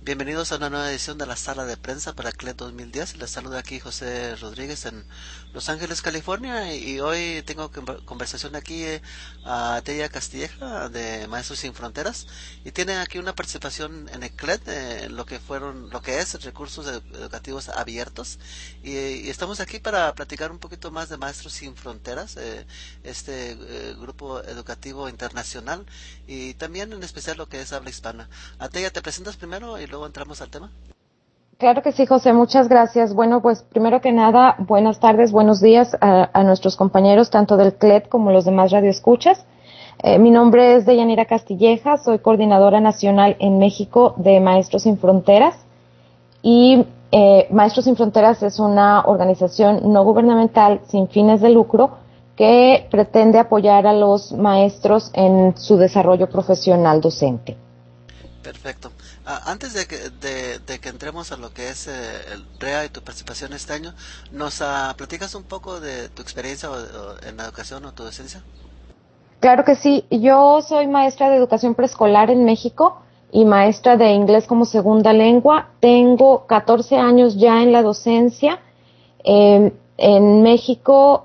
Bienvenidos a una nueva edición de la Sala de Prensa para CLED 2010. Les saluda aquí José Rodríguez en Los Ángeles, California, y hoy tengo conversación aquí a Deya Castilleja de Maestros Sin Fronteras, y tiene aquí una participación en el CLED, lo que es recursos educativos abiertos, y estamos aquí para platicar un poquito más de Maestros Sin Fronteras, grupo educativo internacional, y también en especial lo que es habla hispana. Deya, ¿te presentas primero y luego entramos al tema? Claro que sí, José, muchas gracias. Bueno, pues primero que nada, buenas tardes, buenos días a nuestros compañeros, tanto del CLED como los demás radioescuchas. Mi nombre es Deyanira Castilleja, soy coordinadora nacional en México de Maestros Sin Fronteras, y Maestros Sin Fronteras es una organización no gubernamental sin fines de lucro que pretende apoyar a los maestros en su desarrollo profesional docente. Perfecto. Antes de que entremos a lo que es el REA y tu participación este año, ¿nos platicas un poco de tu experiencia en la educación o tu docencia? Claro que sí. Yo soy maestra de educación preescolar en México y maestra de inglés como segunda lengua. Tengo 14 años ya en la docencia. En México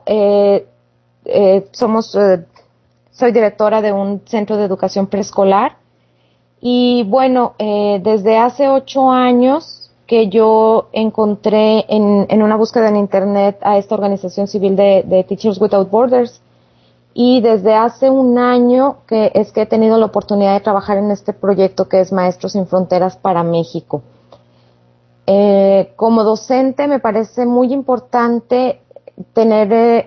soy directora de un centro de educación preescolar. Y bueno, desde hace 8 años que yo encontré en una búsqueda en internet a esta organización civil de Teachers Without Borders, y desde hace un año que he tenido la oportunidad de trabajar en este proyecto que es Maestros Sin Fronteras para México. Como docente me parece muy importante tener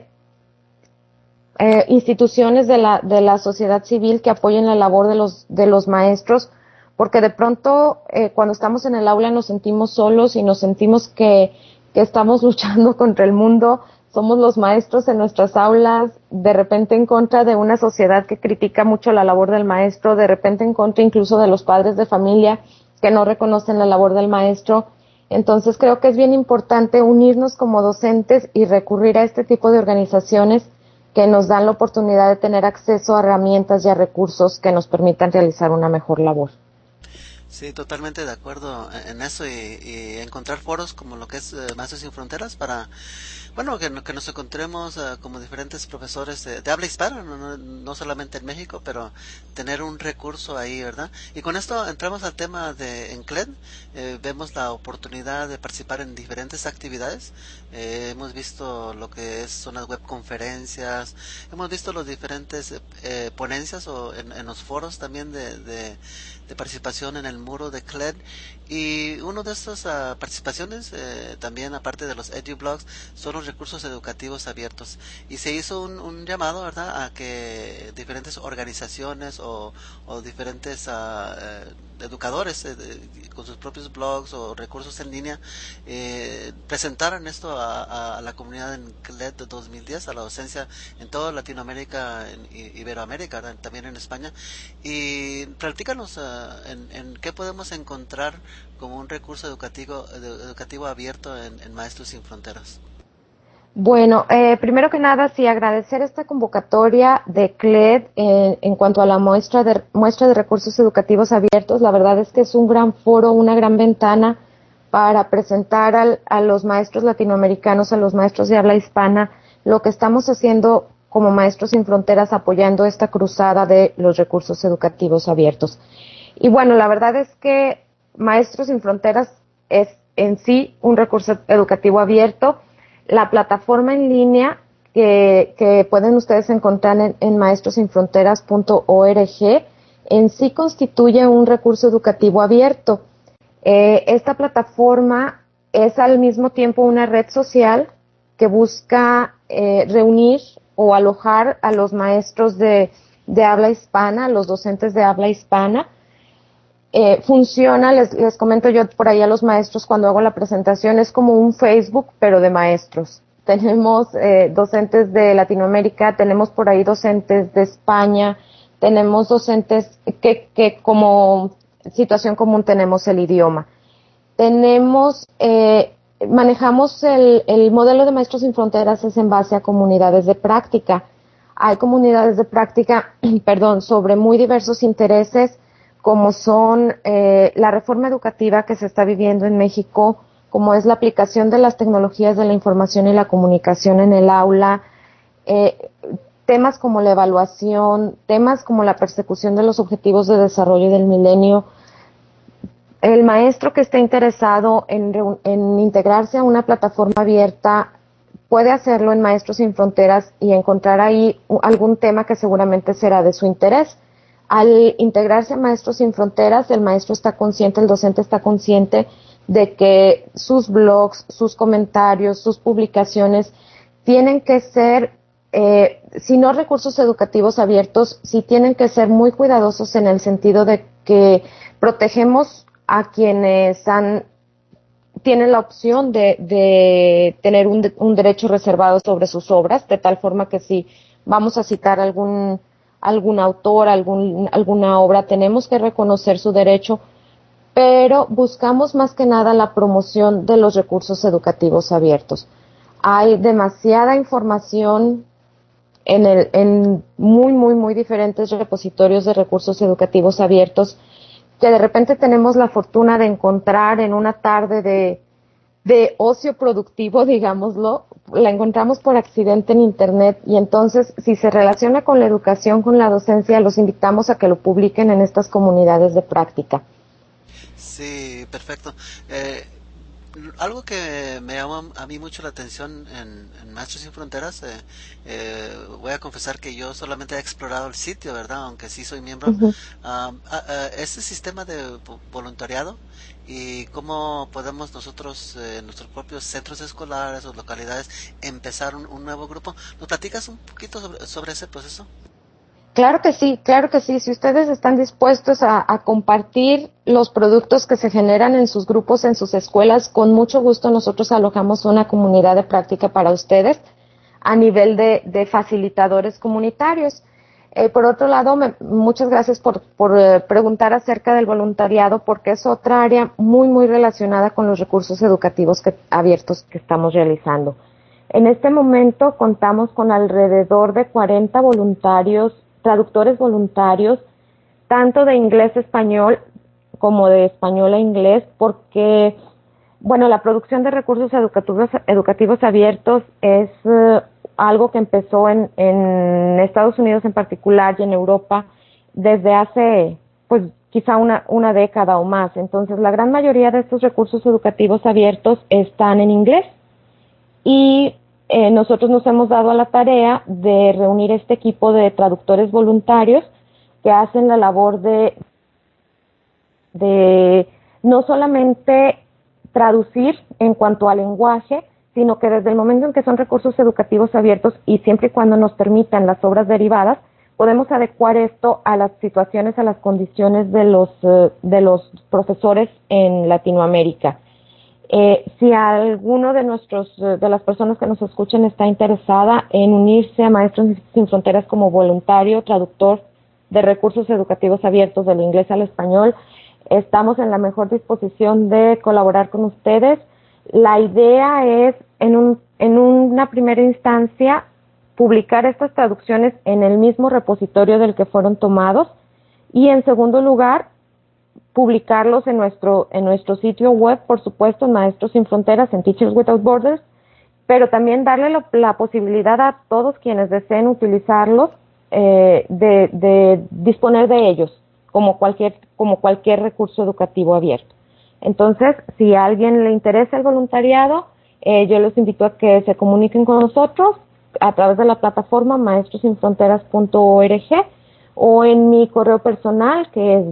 instituciones de la sociedad civil que apoyen la labor de los maestros, porque de pronto cuando estamos en el aula nos sentimos solos y nos sentimos que estamos luchando contra el mundo. Somos los maestros en nuestras aulas, de repente en contra de una sociedad que critica mucho la labor del maestro, de repente en contra incluso de los padres de familia que no reconocen la labor del maestro. Entonces creo que es bien importante unirnos como docentes y recurrir a este tipo de organizaciones que nos dan la oportunidad de tener acceso a herramientas y a recursos que nos permitan realizar una mejor labor. Sí, totalmente de acuerdo en eso, y encontrar foros como lo que es Maestros Sin Fronteras para, bueno, que nos encontremos como diferentes profesores de habla hispana, no solamente en México, pero tener un recurso ahí, ¿verdad? Y con esto entramos al tema de en CLED. Vemos la oportunidad de participar en diferentes actividades. Hemos visto lo que son las webconferencias, hemos visto los diferentes ponencias o en los foros también de participación en el muro de CLED, y uno de estas participaciones también, aparte de los edublogs, son los recursos educativos abiertos, y se hizo un llamado, ¿verdad?, a que diferentes organizaciones o diferentes educadores con sus propios blogs o recursos en línea presentaran esto a la comunidad en CLED de 2010, a la docencia en toda Latinoamérica, en Iberoamérica, también en España. Y platícanos en qué podemos encontrar como un recurso educativo abierto en Maestros Sin Fronteras. Bueno, primero que nada, sí, agradecer esta convocatoria de CLED en cuanto a la muestra de recursos educativos abiertos. La verdad es que es un gran foro, una gran ventana para presentar a los maestros latinoamericanos, a los maestros de habla hispana, lo que estamos haciendo como Maestros Sin Fronteras apoyando esta cruzada de los recursos educativos abiertos. Y bueno, la verdad es que Maestros Sin Fronteras es en sí un recurso educativo abierto. La plataforma en línea que pueden ustedes encontrar en maestrossinfronteras.org en sí constituye un recurso educativo abierto. Esta plataforma es al mismo tiempo una red social que busca reunir o alojar a los maestros de habla hispana, a los docentes de habla hispana. Funciona, les comento yo por ahí a los maestros cuando hago la presentación, es como un Facebook, pero de maestros. Tenemos docentes de Latinoamérica, tenemos por ahí docentes de España, tenemos docentes que como situación común tenemos el idioma. Manejamos el modelo de Maestros Sin Fronteras es en base a comunidades de práctica. Hay comunidades de práctica, sobre muy diversos intereses, como son la reforma educativa que se está viviendo en México, como es la aplicación de las tecnologías de la información y la comunicación en el aula, temas como la evaluación, temas como la persecución de los objetivos de desarrollo del milenio. El maestro que esté interesado en integrarse a una plataforma abierta puede hacerlo en Maestros Sin Fronteras y encontrar ahí algún tema que seguramente será de su interés. Al integrarse a Maestros Sin Fronteras, el maestro está consciente, el docente está consciente de que sus blogs, sus comentarios, sus publicaciones tienen que ser, si no recursos educativos abiertos, sí tienen que ser muy cuidadosos en el sentido de que protegemos a quienes tienen la opción de tener un derecho reservado sobre sus obras, de tal forma que si vamos a citar algún autor, alguna obra, tenemos que reconocer su derecho, pero buscamos más que nada la promoción de los recursos educativos abiertos. Hay demasiada información en muy diferentes repositorios de recursos educativos abiertos que de repente tenemos la fortuna de encontrar en una tarde de ocio productivo, digámoslo, la encontramos por accidente en Internet y entonces si se relaciona con la educación, con la docencia, los invitamos a que lo publiquen en estas comunidades de práctica. Sí, perfecto. Algo que me llama a mí mucho la atención en Maestros Sin Fronteras, voy a confesar que yo solamente he explorado el sitio, ¿verdad? Aunque sí soy miembro. Uh-huh. Ese sistema de voluntariado y cómo podemos nosotros, en nuestros propios centros escolares o localidades, empezar un nuevo grupo. ¿Nos platicas un poquito sobre ese proceso? Claro que sí, claro que sí. Si ustedes están dispuestos a compartir los productos que se generan en sus grupos, en sus escuelas, con mucho gusto nosotros alojamos una comunidad de práctica para ustedes a nivel de facilitadores comunitarios. Por otro lado, muchas gracias por preguntar acerca del voluntariado, porque es otra área muy relacionada con los recursos educativos abiertos que estamos realizando. En este momento contamos con alrededor de 40 voluntarios, traductores voluntarios, tanto de inglés a español como de español a inglés, porque, bueno, la producción de recursos educativos abiertos es algo que empezó en Estados Unidos en particular y en Europa desde hace, pues, quizá una década o más. Entonces, la gran mayoría de estos recursos educativos abiertos están en inglés. Y nosotros nos hemos dado a la tarea de reunir este equipo de traductores voluntarios que hacen la labor de no solamente traducir en cuanto al lenguaje, sino que desde el momento en que son recursos educativos abiertos y siempre y cuando nos permitan las obras derivadas, podemos adecuar esto a las situaciones, a las condiciones de los profesores en Latinoamérica. Si alguno de las personas que nos escuchan está interesada en unirse a Maestros Sin Fronteras como voluntario, traductor de recursos educativos abiertos del inglés al español, estamos en la mejor disposición de colaborar con ustedes. La idea es, en una primera instancia, publicar estas traducciones en el mismo repositorio del que fueron tomados y, en segundo lugar, publicarlos en nuestro sitio web, por supuesto, en Maestros Sin Fronteras, en Teachers Without Borders, pero también darle la posibilidad a todos quienes deseen utilizarlos de disponer de ellos como cualquier recurso educativo abierto. Entonces, si a alguien le interesa el voluntariado, yo los invito a que se comuniquen con nosotros a través de la plataforma maestrossinfronteras.org o en mi correo personal, que es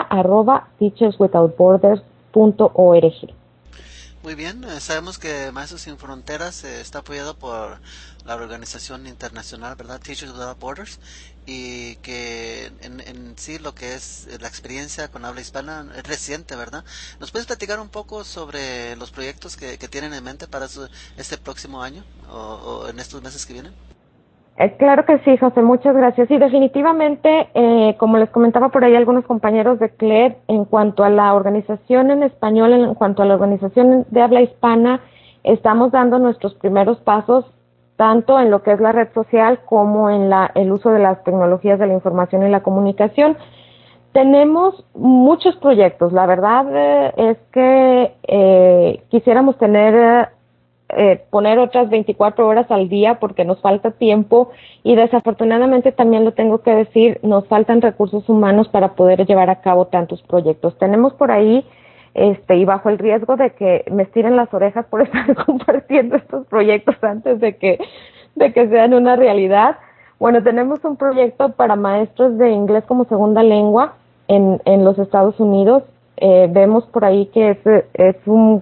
bella@teacherswithoutborders.org. Muy bien, sabemos que Maestros Sin Fronteras está apoyado por la organización internacional, ¿verdad? Teachers Without Borders, y que en sí lo que es la experiencia con habla hispana es reciente, ¿verdad? ¿Nos puedes platicar un poco sobre los proyectos que tienen en mente para este próximo año o en estos meses que vienen? Claro que sí, José, muchas gracias. Y definitivamente, como les comentaba por ahí algunos compañeros de CLED, en cuanto a la organización en español, en cuanto a la organización de habla hispana, estamos dando nuestros primeros pasos tanto en lo que es la red social como en el uso de las tecnologías de la información y la comunicación. Tenemos muchos proyectos. La verdad es que quisiéramos poner otras 24 horas al día porque nos falta tiempo y desafortunadamente también lo tengo que decir, nos faltan recursos humanos para poder llevar a cabo tantos proyectos. Tenemos por ahí, y bajo el riesgo de que me estiren las orejas por estar compartiendo estos proyectos antes de que sean una realidad. Bueno, tenemos un proyecto para maestros de inglés como segunda lengua en los Estados Unidos. Vemos por ahí que es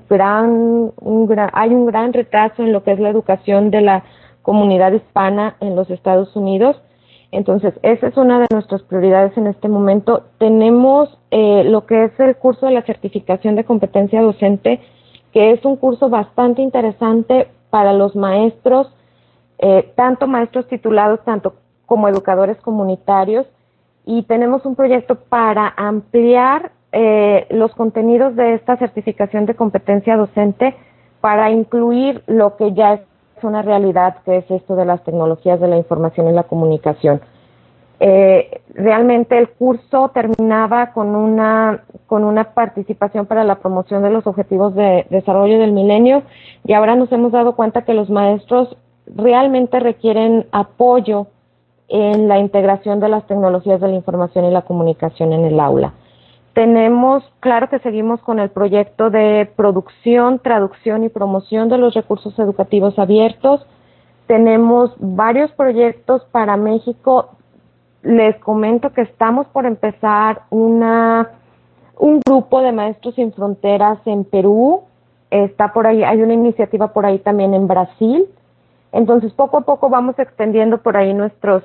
hay un gran retraso en lo que es la educación de la comunidad hispana en los Estados Unidos. Entonces, esa es una de nuestras prioridades en este momento. Tenemos lo que es el curso de la certificación de competencia docente, que es un curso bastante interesante para los maestros, tanto maestros titulados, tanto como educadores comunitarios, y tenemos un proyecto para ampliar los contenidos de esta certificación de competencia docente para incluir lo que ya es una realidad, que es esto de las tecnologías de la información y la comunicación. Realmente el curso terminaba con una participación para la promoción de los objetivos de desarrollo del milenio, y ahora nos hemos dado cuenta que los maestros realmente requieren apoyo en la integración de las tecnologías de la información y la comunicación en el aula. Claro que seguimos con el proyecto de producción, traducción y promoción de los recursos educativos abiertos. Tenemos varios proyectos para México. Les comento que estamos por empezar un grupo de Maestros Sin Fronteras en Perú. Está por ahí, hay una iniciativa por ahí también en Brasil. Entonces, poco a poco vamos extendiendo por ahí nuestros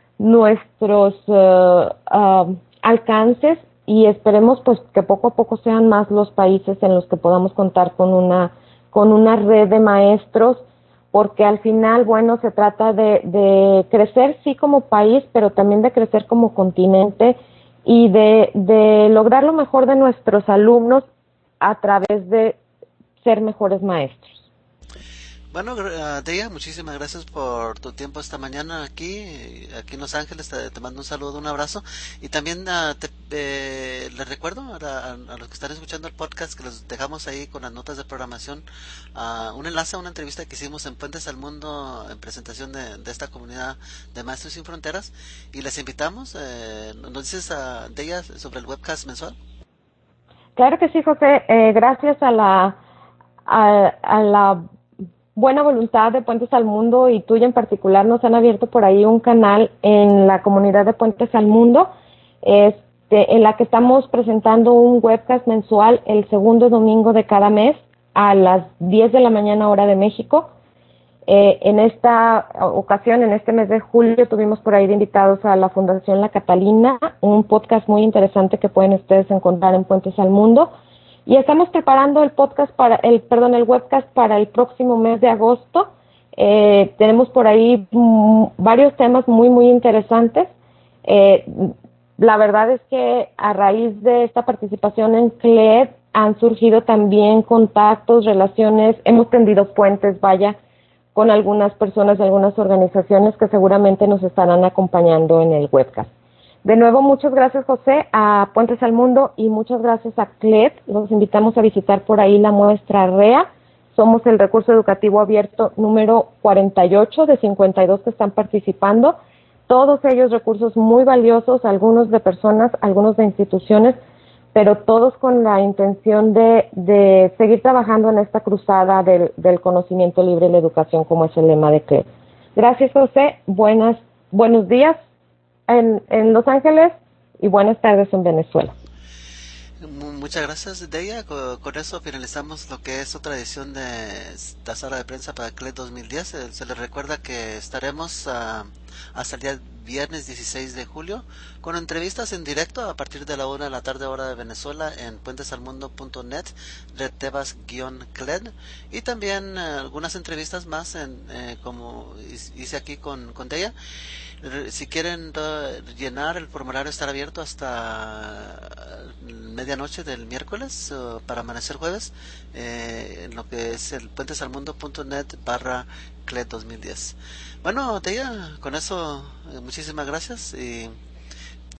alcances, y esperemos pues que poco a poco sean más los países en los que podamos contar con una red de maestros, porque al final, bueno, se trata de crecer sí como país, pero también de crecer como continente y de lograr lo mejor de nuestros alumnos a través de ser mejores maestros. Bueno, Deya, muchísimas gracias por tu tiempo esta mañana aquí en Los Ángeles. Te mando un saludo, un abrazo, y también les recuerdo a los que están escuchando el podcast que los dejamos ahí con las notas de programación, un enlace a una entrevista que hicimos en Puentes al Mundo en presentación de esta comunidad de Maestros Sin Fronteras, y les invitamos. ¿Nos dices, Deya, sobre el webcast mensual? Claro que sí, José. Gracias a la buena voluntad de Puentes al Mundo y tuya en particular, nos han abierto por ahí un canal en la comunidad de Puentes al Mundo, en la que estamos presentando un webcast mensual el segundo domingo de cada mes a las 10 de la mañana hora de México. En esta ocasión, en este mes de julio, tuvimos por ahí de invitados a la Fundación La Catalina, un podcast muy interesante que pueden ustedes encontrar en Puentes al Mundo. Y estamos preparando el webcast para el próximo mes de agosto. Tenemos por ahí varios temas muy, muy interesantes. La verdad es que a raíz de esta participación en CLED han surgido también contactos, relaciones, hemos tendido puentes, con algunas personas de algunas organizaciones que seguramente nos estarán acompañando en el webcast. De nuevo, muchas gracias, José, a Puentes al Mundo, y muchas gracias a CLED. Los invitamos a visitar por ahí la muestra REA. Somos el recurso educativo abierto número 48 de 52 que están participando. Todos ellos recursos muy valiosos, algunos de personas, algunos de instituciones, pero todos con la intención de seguir trabajando en esta cruzada del conocimiento libre y la educación, como es el lema de CLED. Gracias, José. Buenos días en Los Ángeles y buenas tardes en Venezuela. Muchas gracias, Deya. Con eso finalizamos lo que es otra edición de la sala de prensa para CLED 2010. Se les recuerda que estaremos hasta el día viernes 16 de julio con entrevistas en directo a partir de la 1 de la tarde hora de Venezuela en puentesalmundo.net, Red Tebas-CLED, y también algunas entrevistas más como hice aquí con Deya. Si quieren llenar el formulario, estará abierto hasta medianoche del miércoles para amanecer jueves, en lo que es el puentesalmundo.net/CLED 2010. Bueno, Deya, con eso muchísimas gracias y